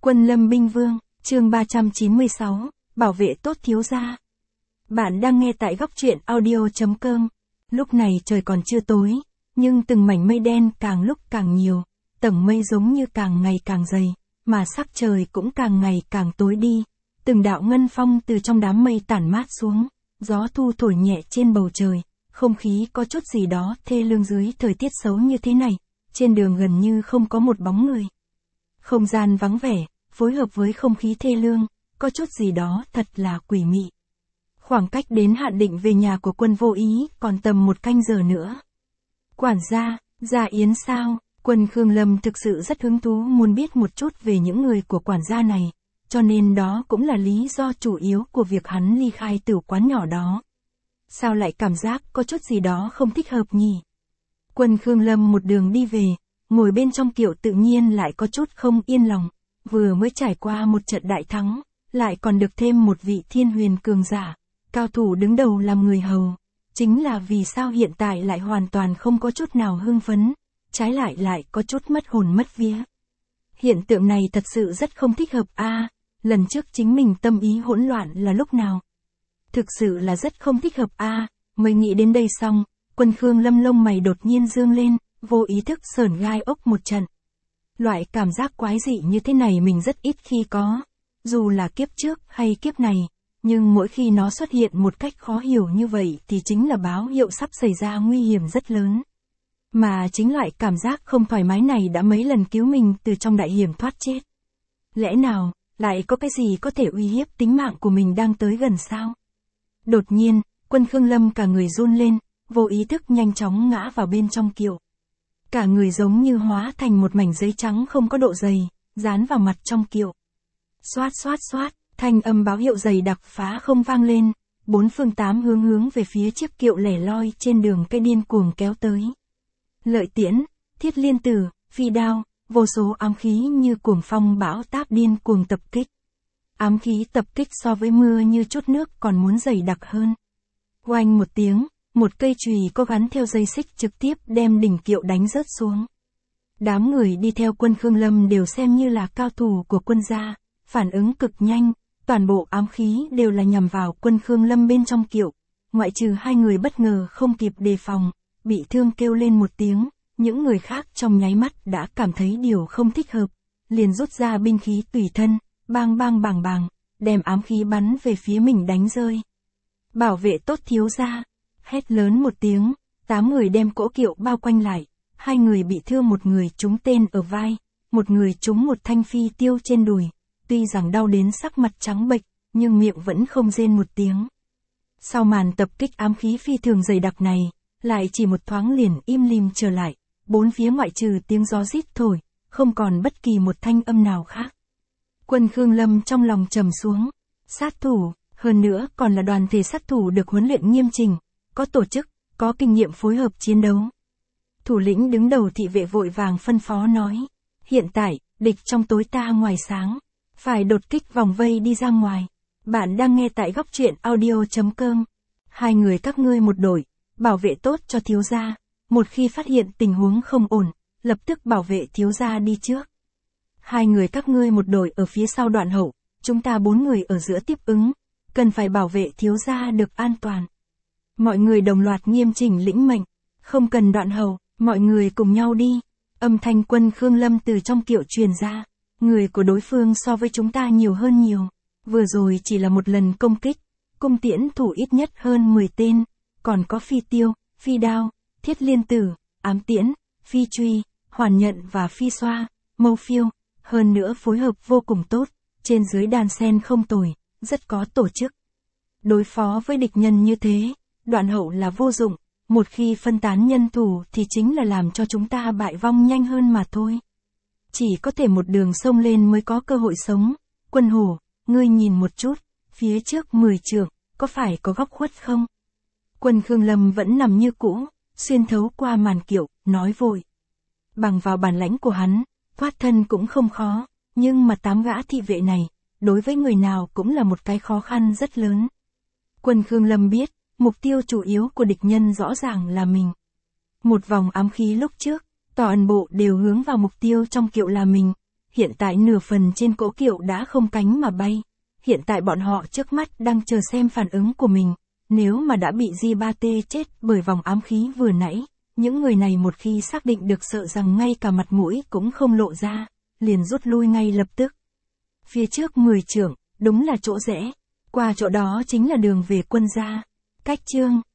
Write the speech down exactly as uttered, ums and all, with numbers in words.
Quân Lâm Binh Vương, chương ba trăm chín mươi sáu, bảo vệ tốt thiếu gia. Bạn đang nghe tại góc truyện audio chấm com. Lúc này trời còn chưa tối, nhưng từng mảnh mây đen càng lúc càng nhiều, tầng mây giống như càng ngày càng dày, mà sắc trời cũng càng ngày càng tối đi. Từng đạo ngân phong từ trong đám mây tản mát xuống, gió thu thổi nhẹ trên bầu trời, không khí có chút gì đó thê lương dưới thời tiết xấu như thế này, trên đường gần như không có một bóng người. Không gian vắng vẻ, phối hợp với không khí thê lương, có chút gì đó thật là quỷ mị. Khoảng cách đến hạn định về nhà của Quân Vô Ý còn tầm một canh giờ nữa. Quản gia, gia yến sao? Quân Khương Lâm thực sự rất hứng thú muốn biết một chút về những người của quản gia này, cho nên đó cũng là lý do chủ yếu của việc hắn ly khai tử quán nhỏ đó. Sao lại cảm giác có chút gì đó không thích hợp nhỉ? Quân Khương Lâm một đường đi về, ngồi bên trong kiệu tự nhiên lại có chút không yên lòng, vừa mới trải qua một trận đại thắng, lại còn được thêm một vị thiên huyền cường giả, cao thủ đứng đầu làm người hầu. Chính là vì sao hiện tại lại hoàn toàn không có chút nào hưng phấn, trái lại lại có chút mất hồn mất vía. Hiện tượng này thật sự rất không thích hợp a. À, lần trước chính mình tâm ý hỗn loạn là lúc nào? Thực sự là rất không thích hợp a. À, mới nghĩ đến đây xong, Quân Khương Lâm lông mày đột nhiên dương lên, vô ý thức sởn gai ốc một trận. Loại cảm giác quái dị như thế này mình rất ít khi có, dù là kiếp trước hay kiếp này, nhưng mỗi khi nó xuất hiện một cách khó hiểu như vậy thì chính là báo hiệu sắp xảy ra nguy hiểm rất lớn. Mà chính loại cảm giác không thoải mái này đã mấy lần cứu mình từ trong đại hiểm thoát chết. Lẽ nào, lại có cái gì có thể uy hiếp tính mạng của mình đang tới gần sao? Đột nhiên, Quân Khương Lâm cả người run lên, vô ý thức nhanh chóng ngã vào bên trong kiệu. Cả người giống như hóa thành một mảnh giấy trắng không có độ dày, dán vào mặt trong kiệu. Xoát xoát xoát, thanh âm báo hiệu dày đặc phá không vang lên, bốn phương tám hướng hướng về phía chiếc kiệu lẻ loi trên đường cây điên cuồng kéo tới. Lợi tiễn, thiết liên tử, phi đao, vô số ám khí như cuồng phong bão táp điên cuồng tập kích. Ám khí tập kích so với mưa như chút nước còn muốn dày đặc hơn. Oanh một tiếng, một cây chùy có gắn theo dây xích trực tiếp đem đỉnh kiệu đánh rớt xuống. Đám người đi theo Quân Khương Lâm đều xem như là cao thủ của quân gia, phản ứng cực nhanh, toàn bộ ám khí đều là nhằm vào Quân Khương Lâm bên trong kiệu, ngoại trừ hai người bất ngờ không kịp đề phòng, bị thương kêu lên một tiếng, những người khác trong nháy mắt đã cảm thấy điều không thích hợp, liền rút ra binh khí tùy thân, bang bang bàng bàng, đem ám khí bắn về phía mình đánh rơi. Bảo vệ tốt thiếu gia, hét lớn một tiếng, tám người đem cỗ kiệu bao quanh lại, hai người bị thương, một người trúng tên ở vai, một người trúng một thanh phi tiêu trên đùi, tuy rằng đau đến sắc mặt trắng bệch, nhưng miệng vẫn không rên một tiếng. Sau màn tập kích ám khí phi thường dày đặc này, lại chỉ một thoáng liền im lìm trở lại, bốn phía ngoại trừ tiếng gió rít thổi, không còn bất kỳ một thanh âm nào khác. Quân Khương Lâm trong lòng trầm xuống, sát thủ, hơn nữa còn là đoàn thể sát thủ được huấn luyện nghiêm chỉnh, có tổ chức, có kinh nghiệm phối hợp chiến đấu. Thủ lĩnh đứng đầu thị vệ vội vàng phân phó nói, hiện tại, địch trong tối ta ngoài sáng, phải đột kích vòng vây đi ra ngoài. Bạn đang nghe tại góc truyện audio chấm com. Hai người các ngươi một đội, bảo vệ tốt cho thiếu gia, một khi phát hiện tình huống không ổn, lập tức bảo vệ thiếu gia đi trước. Hai người các ngươi một đội ở phía sau đoạn hậu, chúng ta bốn người ở giữa tiếp ứng, cần phải bảo vệ thiếu gia được an toàn. Mọi người đồng loạt nghiêm chỉnh lĩnh mệnh, không cần đoạn hậu, mọi người cùng nhau đi. Âm thanh Quân Khương Lâm từ trong kiệu truyền ra, người của đối phương so với chúng ta nhiều hơn nhiều, vừa rồi chỉ là một lần công kích, cung tiễn thủ ít nhất hơn mười tên, còn có phi tiêu, phi đao, thiết liên tử, ám tiễn, phi truy, hoàn nhận và phi xoa, mâu phiêu, hơn nữa phối hợp vô cùng tốt, trên dưới đan sen không tồi, rất có tổ chức. Đối phó với địch nhân như thế, đoạn hậu là vô dụng, một khi phân tán nhân thủ thì chính là làm cho chúng ta bại vong nhanh hơn mà thôi. Chỉ có thể một đường sông lên mới có cơ hội sống. Quân Hổ, ngươi nhìn một chút, phía trước mười trượng, có phải có góc khuất không? Quân Khương Lâm vẫn nằm như cũ, xuyên thấu qua màn kiệu, nói vội. Bằng vào bản lãnh của hắn, thoát thân cũng không khó, nhưng mà tám gã thị vệ này, đối với người nào cũng là một cái khó khăn rất lớn. Quân Khương Lâm biết, mục tiêu chủ yếu của địch nhân rõ ràng là mình. Một vòng ám khí lúc trước, toàn bộ đều hướng vào mục tiêu trong kiệu là mình, Hiện tại nửa phần trên cỗ kiệu đã không cánh mà bay. Hiện tại bọn họ trước mắt đang chờ xem phản ứng của mình. Nếu mà đã bị G ba T chết bởi vòng ám khí vừa nãy, những người này một khi xác định được sợ rằng ngay cả mặt mũi cũng không lộ ra, liền rút lui ngay lập tức. Phía trước mười trượng, đúng là chỗ rẽ. Qua chỗ đó chính là đường về quân gia. Cách chương